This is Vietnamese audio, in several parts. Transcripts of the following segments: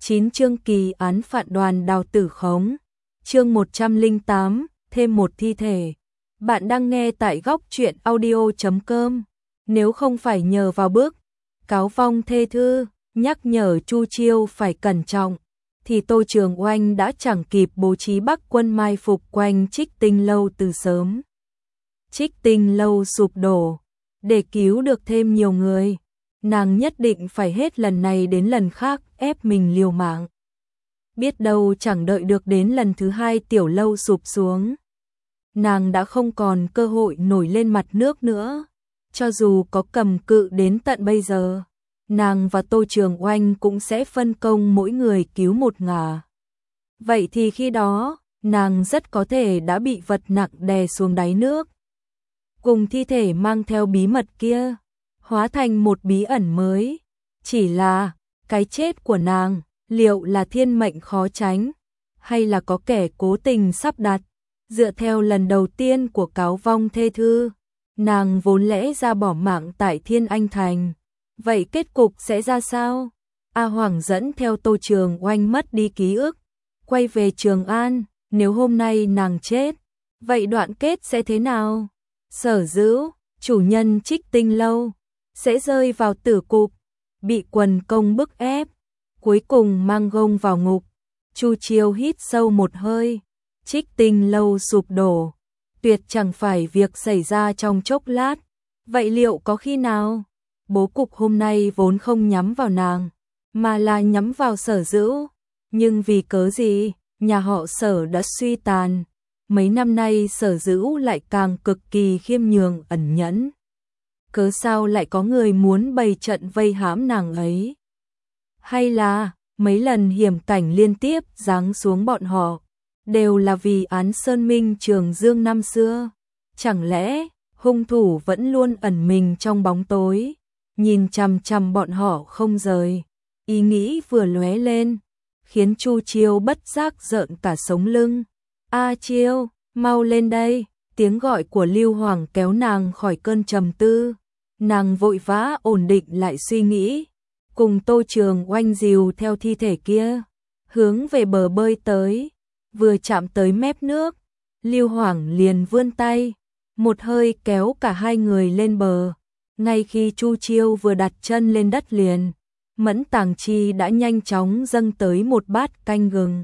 9 chương kỳ án phạt đoàn đào tử khống. Chương 108, thêm một thi thể. Bạn đang nghe tại góc truyện audio.com. Nếu không phải nhờ vào bước cáo vong thê thư, nhắc nhở Chu Chiêu phải cẩn trọng, thì Tô Trường Oanh đã chẳng kịp bố trí Bắc quân mai phục quanh Trích Tinh lâu từ sớm. Trích Tinh lâu sụp đổ, để cứu được thêm nhiều người, nàng nhất định phải hết lần này đến lần khác ép mình liều mạng. Biết đâu chẳng đợi được đến lần thứ hai tiểu lâu sụp xuống, nàng đã không còn cơ hội nổi lên mặt nước nữa. Cho dù có cầm cự đến tận bây giờ, nàng và Tô Trường Oanh cũng sẽ phân công mỗi người cứu một ngả. Vậy thì khi đó, nàng rất có thể đã bị vật nặng đè xuống đáy nước. Cùng thi thể mang theo bí mật kia, hóa thành một bí ẩn mới. Chỉ là, cái chết của nàng, liệu là thiên mệnh khó tránh, hay là có kẻ cố tình sắp đặt? Dựa theo lần đầu tiên của cáo vong thê thư, nàng vốn lẽ ra bỏ mạng tại Thiên Anh Thành. Vậy kết cục sẽ ra sao? A Hoàng dẫn theo Tô Trường Oanh mất đi ký ức, quay về Trường An. Nếu hôm nay nàng chết, vậy đoạn kết sẽ thế nào? Sở Dữ, chủ nhân Trích Tinh lâu, sẽ rơi vào tử cục, bị quần công bức ép, cuối cùng mang gông vào ngục. Chu Chiêu hít sâu một hơi. Trích Tinh lâu sụp đổ, tuyệt chẳng phải việc xảy ra trong chốc lát. Vậy liệu có khi nào? Bố cục hôm nay vốn không nhắm vào nàng, mà là nhắm vào Sở Dữ. Nhưng vì cớ gì, nhà họ Sở đã suy tàn. Mấy năm nay Sở Dữ lại càng cực kỳ khiêm nhường ẩn nhẫn. Cớ sao lại có người muốn bày trận vây hãm nàng ấy? Hay là mấy lần hiểm cảnh liên tiếp giáng xuống bọn họ đều là vì án Sơn Minh Trường Dương năm xưa? Chẳng lẽ hung thủ vẫn luôn ẩn mình trong bóng tối, nhìn chằm chằm bọn họ không rời? Ý nghĩ vừa lóe lên, khiến Chu Chiêu bất giác rợn cả sống lưng. A Chiêu, mau lên đây! Tiếng gọi của Lưu Hoàng kéo nàng khỏi cơn trầm tư. Nàng vội vã ổn định lại suy nghĩ, cùng Tô Trường Oanh dìu theo thi thể kia, hướng về bờ bơi tới. Vừa chạm tới mép nước, Lưu Hoàng liền vươn tay, một hơi kéo cả hai người lên bờ. Ngay khi Chu Chiêu vừa đặt chân lên đất liền, Mẫn Tàng Chi đã nhanh chóng dâng tới một bát canh gừng.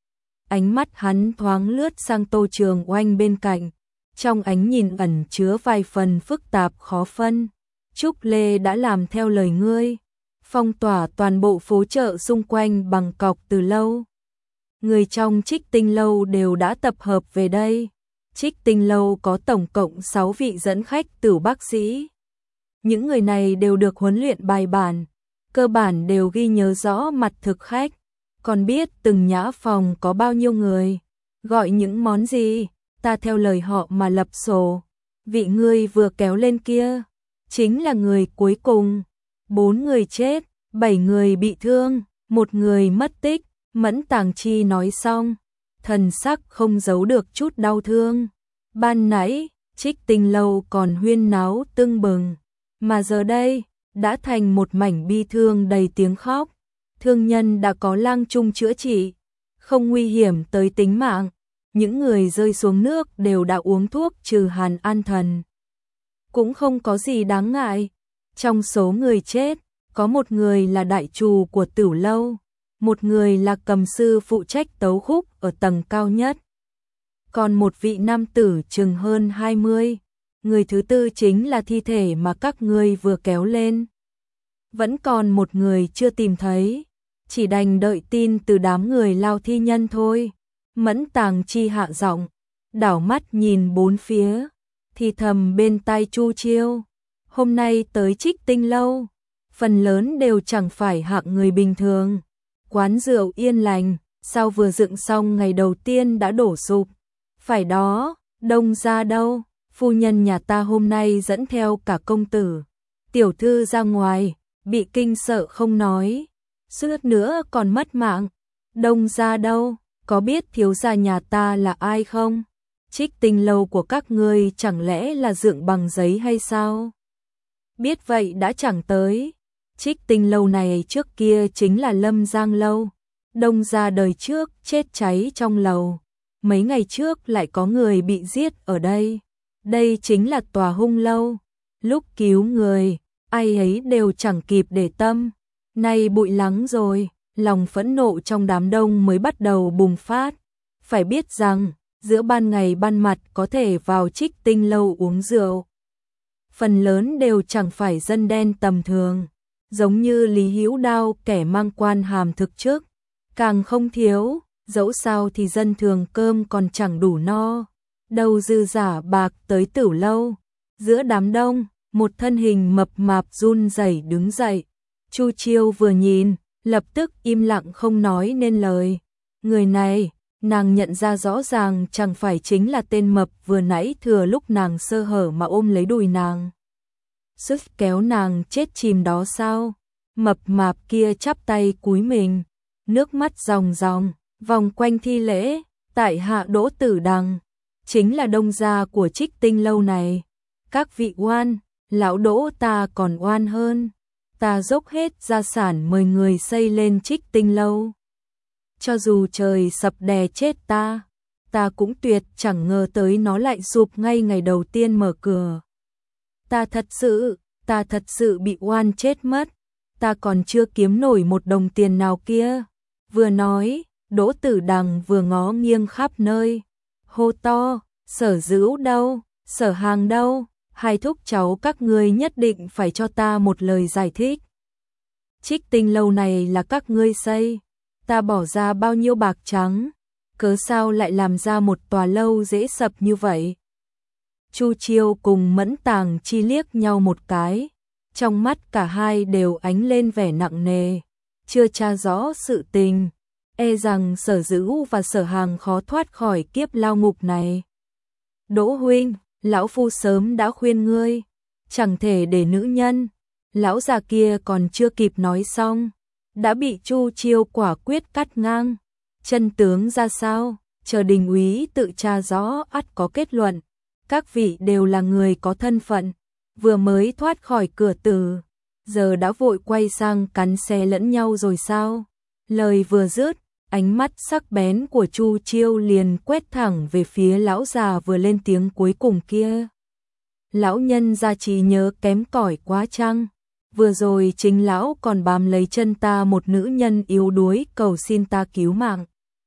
Ánh mắt hắn thoáng lướt sang Tô Trường Oanh bên cạnh, trong ánh nhìn ẩn chứa vài phần phức tạp khó phân. Trúc Lê đã làm theo lời ngươi, phong tỏa toàn bộ phố chợ xung quanh bằng cọc từ lâu. Người trong Trích Tinh lâu đều đã tập hợp về đây. Trích Tinh lâu có tổng cộng 6 vị dẫn khách tửu bác sĩ. Những người này đều được huấn luyện bài bản, cơ bản đều ghi nhớ rõ mặt thực khách, còn biết từng nhã phòng có bao nhiêu người, gọi những món gì, ta theo lời họ mà lập sổ. Vị ngươi vừa kéo lên kia chính là người cuối cùng. 4 người chết, 7 người bị thương, 1 người mất tích. Mẫn Tàng Chi nói xong, thần sắc không giấu được chút đau thương. Ban nãy, Trích Tinh lâu còn huyên náo tưng bừng, mà giờ đây, đã thành một mảnh bi thương đầy tiếng khóc. Thương nhân đã có lang trung chữa trị, không nguy hiểm tới tính mạng. Những người rơi xuống nước đều đã uống thuốc trừ hàn an thần, cũng không có gì đáng ngại. Trong số người chết, có một người là đại trù của Tửu lâu, một người là cầm sư phụ trách tấu khúc ở tầng cao nhất, còn một vị nam tử chừng hơn 20. Người thứ tư chính là thi thể mà các ngươi vừa kéo lên. Vẫn còn một người chưa tìm thấy, chỉ đành đợi tin từ đám người lao thi nhân thôi. Mẫn Tàng Chi hạ giọng, đảo mắt nhìn bốn phía, thì thầm bên tai Chu Chiêu. Hôm nay tới Trích Tinh lâu, phần lớn đều chẳng phải hạng người bình thường. Quán rượu yên lành, sao vừa dựng xong ngày đầu tiên đã đổ sụp? Phải đó, Đông gia đâu? Phu nhân nhà ta hôm nay dẫn theo cả công tử, tiểu thư ra ngoài, bị kinh sợ không nói, suýt nữa còn mất mạng. Đông gia đâu? Có biết thiếu gia nhà ta là ai không? Trích Tinh lâu của các ngươi chẳng lẽ là dựng bằng giấy hay sao? Biết vậy đã chẳng tới. Trích Tinh lâu này trước kia chính là Lâm Giang lâu, Đông gia đời trước chết cháy trong lầu, mấy ngày trước lại có người bị giết ở đây. Đây chính là tòa hung lâu. Lúc cứu người, ai ấy đều chẳng kịp để tâm. Nay bụi lắng rồi, lòng phẫn nộ trong đám đông mới bắt đầu bùng phát. Phải biết rằng, giữa ban ngày ban mặt có thể vào Trích Tinh lâu uống rượu. Phần lớn đều chẳng phải dân đen tầm thường, giống như Lý Hữu Đao, kẻ mang quan hàm thực chức, càng không thiếu, dẫu sao thì dân thường cơm còn chẳng đủ no, đâu dư giả bạc tới tửu lâu. Giữa đám đông, một thân hình mập mạp run rẩy đứng dậy. Chu Chiêu vừa nhìn, lập tức im lặng không nói nên lời. Người này, nàng nhận ra rõ ràng chẳng phải chính là tên mập vừa nãy thừa lúc nàng sơ hở mà ôm lấy đùi nàng, sức kéo nàng chết chìm đó sao? Mập mạp kia chắp tay cúi mình, nước mắt ròng ròng, vòng quanh thi lễ, tại hạ Đỗ Tử Đằng, chính là đông gia của Trích Tinh lâu này. Các vị oan, lão Đỗ ta còn oan hơn, ta dốc hết gia sản mời người xây lên Trích Tinh lâu. Cho dù trời sập đè chết ta cũng tuyệt chẳng ngờ tới nó lại sụp ngay ngày đầu tiên mở cửa. Ta thật sự bị oan chết mất, ta còn chưa kiếm nổi một đồng tiền nào kia. Vừa nói, Đỗ Tử Đằng vừa ngó nghiêng khắp nơi, hô to, Sở Dữu đâu, Sở Hàng đâu, hai thúc cháu các ngươi nhất định phải cho ta một lời giải thích. Trích Tinh lâu này là các ngươi xây, ta bỏ ra bao nhiêu bạc trắng, cớ sao lại làm ra một tòa lâu dễ sập như vậy? Chu Chiêu cùng Mẫn Tàng Chi liếc nhau một cái, trong mắt cả hai đều ánh lên vẻ nặng nề, chưa tra rõ sự tình, e rằng Sở Dữu và Sở Hàng khó thoát khỏi kiếp lao ngục này. Đỗ huynh, lão phu sớm đã khuyên ngươi, chẳng thể để nữ nhân. Lão già kia còn chưa kịp nói xong, đã bị Chu Chiêu quả quyết cắt ngang. Chân tướng ra sao, chờ đình úy tự tra rõ ắt có kết luận. Các vị đều là người có thân phận, vừa mới thoát khỏi cửa tử, giờ đã vội quay sang cắn xé lẫn nhau rồi sao? Lời vừa dứt, ánh mắt sắc bén của Chu Chiêu liền quét thẳng về phía lão già vừa lên tiếng cuối cùng kia. Lão nhân gia trí nhớ kém cỏi quá chăng? Vừa rồi chính lão còn bám lấy chân ta một nữ nhân yếu đuối cầu xin ta cứu mạng.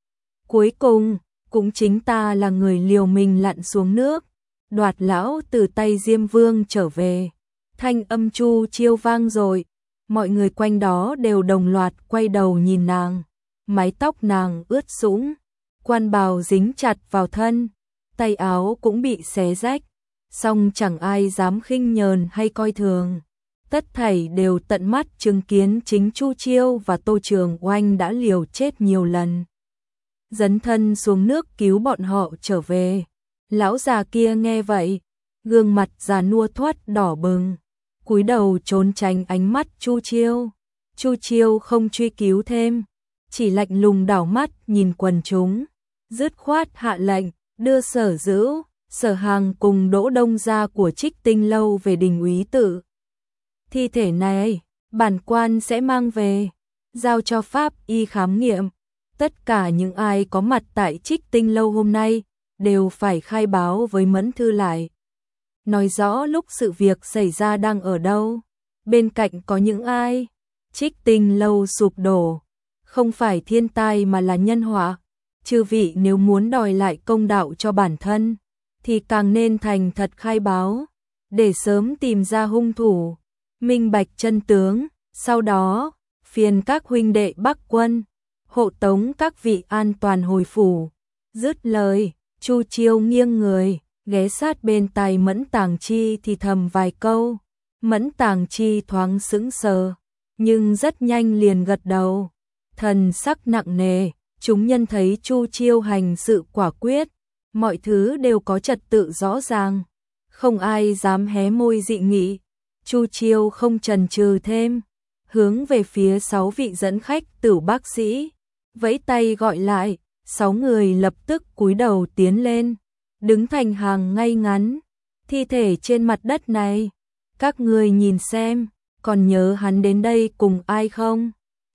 Cuối cùng, cũng chính ta là người liều mình lặn xuống nước, đoạt lão từ tay Diêm Vương trở về. Thanh âm Chu Chiêu vang rồi, mọi người quanh đó đều đồng loạt quay đầu nhìn nàng. Mái tóc nàng ướt sũng, quan bào dính chặt vào thân, tay áo cũng bị xé rách, song chẳng ai dám khinh nhờn hay coi thường. Tất thảy đều tận mắt chứng kiến chính Chu Chiêu và Tô Trường Oanh đã liều chết nhiều lần, dấn thân xuống nước cứu bọn họ trở về. Lão già kia nghe vậy, gương mặt già nua thoát đỏ bừng, cúi đầu trốn tránh ánh mắt Chu Chiêu. Chu Chiêu không truy cứu thêm, chỉ lạnh lùng đảo mắt nhìn quần chúng, dứt khoát hạ lệnh đưa Sở Dữu, Sở Hàng cùng Đỗ Đông gia của Trích Tinh lâu về đình úy tự. Thi thể này, bản quan sẽ mang về, giao cho pháp y khám nghiệm. Tất cả những ai có mặt tại Trích Tinh lâu hôm nay đều phải khai báo với Mẫn Thư lại, nói rõ lúc sự việc xảy ra đang ở đâu, bên cạnh có những ai. Trích Tinh lâu sụp đổ, không phải thiên tai mà là nhân họa. Chư vị nếu muốn đòi lại công đạo cho bản thân, thì càng nên thành thật khai báo, để sớm tìm ra hung thủ, minh bạch chân tướng. Sau đó, phiền các huynh đệ Bắc quân, hộ tống các vị an toàn hồi phủ. Dứt lời, Chu Chiêu nghiêng người, ghé sát bên tai Mẫn Tàng Chi thì thầm vài câu. Mẫn Tàng Chi thoáng sững sờ, nhưng rất nhanh liền gật đầu, thần sắc nặng nề. Chúng nhân thấy Chu Chiêu hành sự quả quyết, mọi thứ đều có trật tự rõ ràng, không ai dám hé môi dị nghị. Chu Chiêu không chần chừ thêm, hướng về phía 6 vị dẫn khách Tửu bác sĩ, vẫy tay gọi lại. 6 người lập tức cúi đầu tiến lên, đứng thành hàng ngay ngắn. Thi thể trên mặt đất này, các người nhìn xem, còn nhớ hắn đến đây cùng ai không?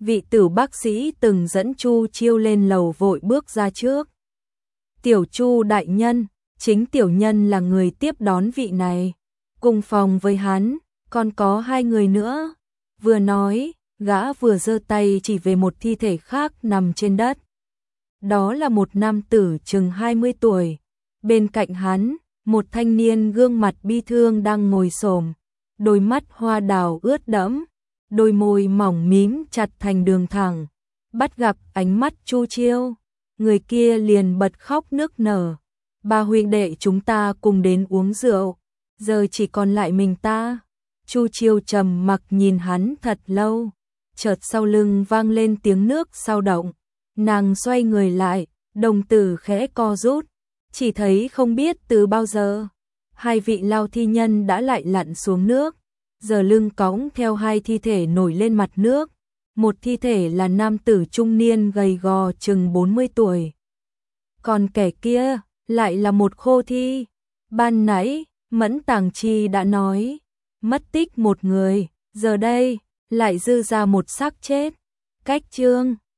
vị Tử bác sĩ từng dẫn Chu Chiêu lên lầu vội bước ra trước. Tiểu Chu đại nhân, chính tiểu nhân là người tiếp đón vị này. Cùng phòng với hắn, còn có 2 người nữa. Vừa nói, gã vừa giơ tay chỉ về một thi thể khác nằm trên đất. Đó là một nam tử chừng 20 tuổi. Bên cạnh hắn, một thanh niên gương mặt bi thương đang ngồi xổm, đôi mắt hoa đào ướt đẫm, đôi môi mỏng mím chặt thành đường thẳng. Bắt gặp ánh mắt Chu Chiêu, người kia liền bật khóc nức nở. Ba huynh đệ chúng ta cùng đến uống rượu, giờ chỉ còn lại mình ta. Chu Chiêu trầm mặc nhìn hắn thật lâu, chợt sau lưng vang lên tiếng nước sao động. Nàng xoay người lại, đồng tử khẽ co rút, chỉ thấy không biết từ bao giờ, 2 vị lao thi nhân đã lại lặn xuống nước, giờ lưng cõng theo 2 thi thể nổi lên mặt nước. Một thi thể là nam tử trung niên gầy gò chừng 40 tuổi. Còn kẻ kia lại là một khô thi. Ban nãy, Mẫn Tàng Chi đã nói, mất tích một người, giờ đây lại dư ra một xác chết. Cách chương